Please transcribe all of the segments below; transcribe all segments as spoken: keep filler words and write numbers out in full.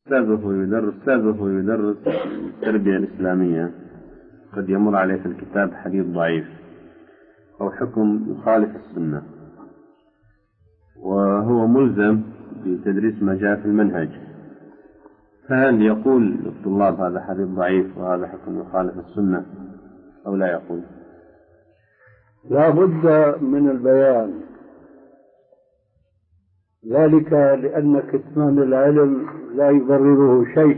أستاذه يدرس أستاذه يدرس التربية الإسلامية، قد يمر عليه في الكتاب حديث ضعيف أو حكم يخالف السنة، وهو ملزم بتدريس ما جاء في المنهج، فهل يقول للطلاب هذا حديث ضعيف وهذا حكم يخالف السنة أو لا يقول؟ لا بد من البيان، ذلك لأن كتمان العلم لا يبرره شيء.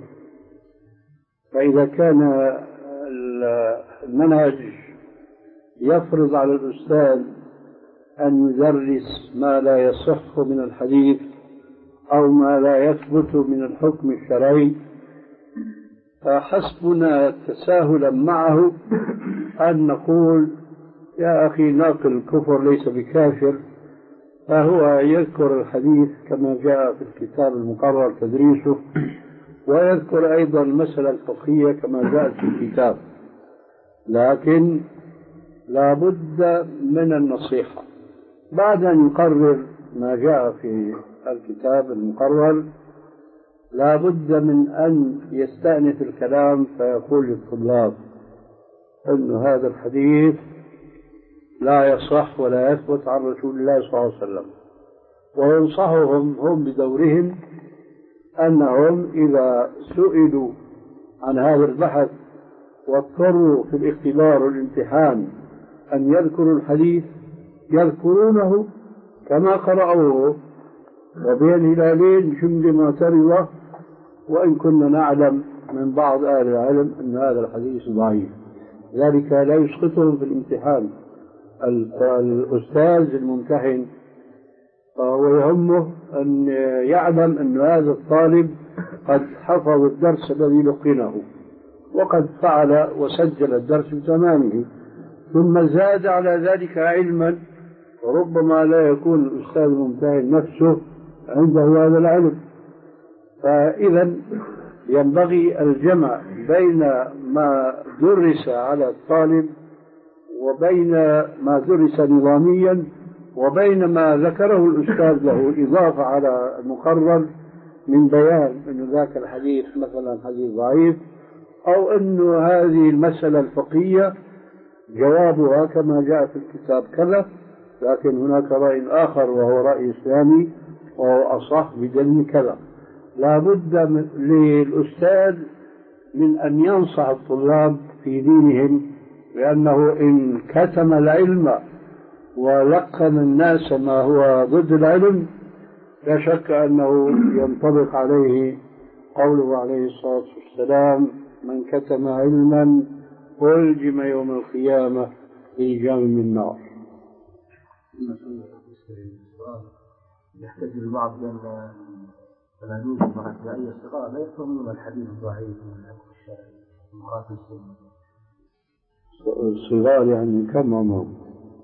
فإذا كان المنهج يفرض على الأستاذ أن يدرس ما لا يصح من الحديث أو ما لا يثبت من الحكم الشرعي، فحسبنا تساهلا معه أن نقول يا أخي ناقل الكفر ليس بكافر، فهو يذكر الحديث كما جاء في الكتاب المقرر تدريسه، ويذكر أيضا المسألة الفقهية كما جاءت في الكتاب، لكن لا بد من النصيحة بعد أن يقرر ما جاء في الكتاب المقرر. لا بد من أن يستأنف الكلام فيقول للطلاب أن هذا الحديث لا يصح ولا يثبت عن رسول الله صلى الله عليه وسلم، وينصحهم هم بدورهم أنهم إذا سئلوا عن هذا البحث واضطروا في الاختبار والامتحان أن يذكروا الحديث يذكرونه كما قرأوه وبين هلالين جملة معترضة، وإن كنا نعلم من بعض أهل العلم أن هذا الحديث ضعيف، ذلك لا يسقطهم في الامتحان. الأستاذ الممتحن فهو يهمه أن يعلم أن هذا الطالب قد حفظ الدرس الذي لقنه وقد فعل وسجل الدرس بتمامه، ثم زاد على ذلك علما، وربما لا يكون الأستاذ الممتحن نفسه عنده هذا العلم. فإذا ينبغي الجمع بين ما درس على الطالب وبين ما درس نظاميا وبين ما ذكره الأستاذ له إضافة على المقرر من بيان أن ذاك الحديث مثلا حديث ضعيف، أو أن هذه المسألة الفقهية جوابها كما جاء في الكتاب كذا، لكن هناك رأي آخر وهو رأي إسلامي وهو أصح بدليل كذا. لا بد للأستاذ من أن ينصح الطلاب في دينهم، لأنه إن كتم العلم ولقن الناس ما هو ضد العلم لا شك أنه ينطبق عليه قوله عليه الصلاة والسلام: من كتم علما ألجم يوم القيامة بلجام من نار. يحتج البعض بأن الفنانين الابتدائية الصغار لا يفهمون الحديث الضعيف من الحكم الشرعي مخالف السنة. الصغار يعني كم عمرهم؟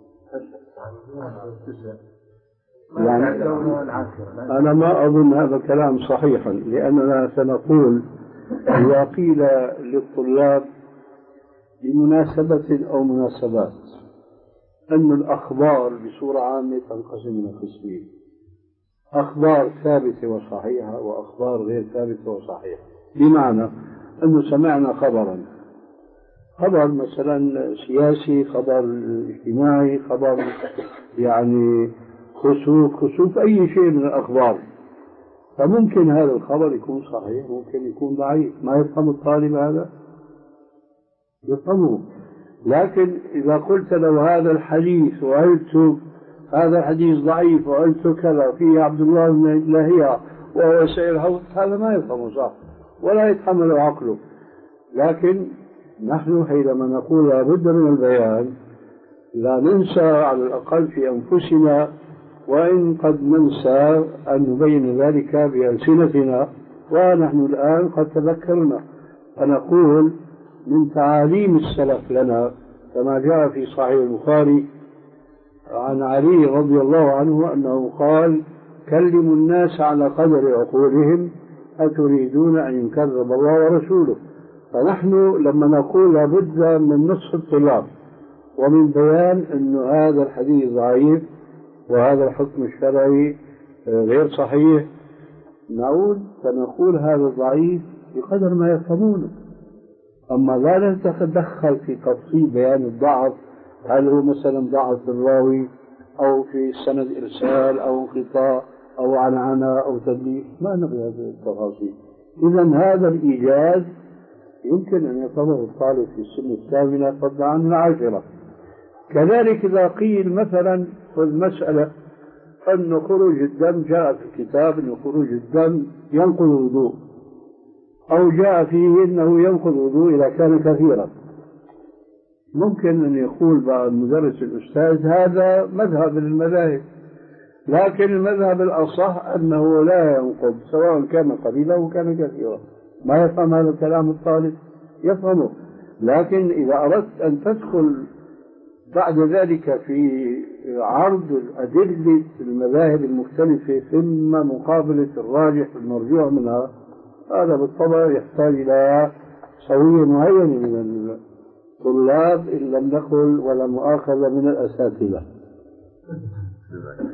يعني أنا ما أظن هذا الكلام صحيحا، لأننا سنقول إذا قيل للطلاب بمناسبة أو مناسبات أن الأخبار بصورة عامة تنقسم إلى قسمين: أخبار ثابتة وصحيحة وأخبار غير ثابتة وصحيحة. بمعنى أنه سمعنا خبرا، خبر مثلا سياسي، خبر اجتماعي، خبر يعني خسوف خسوف أي شيء من الأخبار، فممكن هذا الخبر يكون صحيح ممكن يكون ضعيف، ما يفهم الطالب هذا؟ يفهمه. لكن إذا قلت له هذا الحديث وقلت هذا الحديث ضعيف وقلت كذا فيه عبد الله بن لهيعة وهو سير حوض، هذا ما يفهمه صح ولا يتحمل عقله. لكن نحن حينما نقول لابد من البيان لا ننسى على الأقل في أنفسنا، وإن قد ننسى أن نبين ذلك بألسنتنا، ونحن الآن قد تذكرنا. فنقول من تعاليم السلف لنا كما جاء في صحيح البخاري عن علي رضي الله عنه أنه قال: كلموا الناس على قدر عقولهم أتريدون أن يكذب الله ورسوله. فنحن لما نقول لابد من نصح الطلاب ومن بيان أن هذا الحديث ضعيف وهذا الحكم الشرعي غير صحيح، نعود فنقول هذا ضعيف بقدر ما يفهمونه، أما لا نتدخل في تفصيل بيان الضعف، هل هو مثلا ضعف بالراوي أو في سند إرسال أو انقطاع أو عنعنة أو تدليس، ما نبي هذه التفاصيل. إذا هذا الإيجاز يمكن أن يفهمه الطالب في السن الثامنة فضلا عن العاشرة. كذلك إذا قيل مثلا في المسألة أن خروج الدم جاء في الكتاب أن خروج الدم ينقض الوضوء، أو جاء فيه أنه ينقض الوضوء إذا كان كثيرا، ممكن أن يقول بعض المدرس الأستاذ هذا مذهب من المذاهب، لكن المذهب الأصح أنه لا ينقض سواء كان قليلا أو كان كثيرا. ما يفهم هذا الكلام الطالب؟ يفهمه، لكن إذا أردت أن تدخل بعد ذلك في عرض أدلة المذاهب المختلفة ثم مقابلة الراجح والمرجوح منها، هذا بالطبع يحتاج إلى سوية معينة من الطلاب إن لم نقل ولا مؤاخذة من الأساتذة.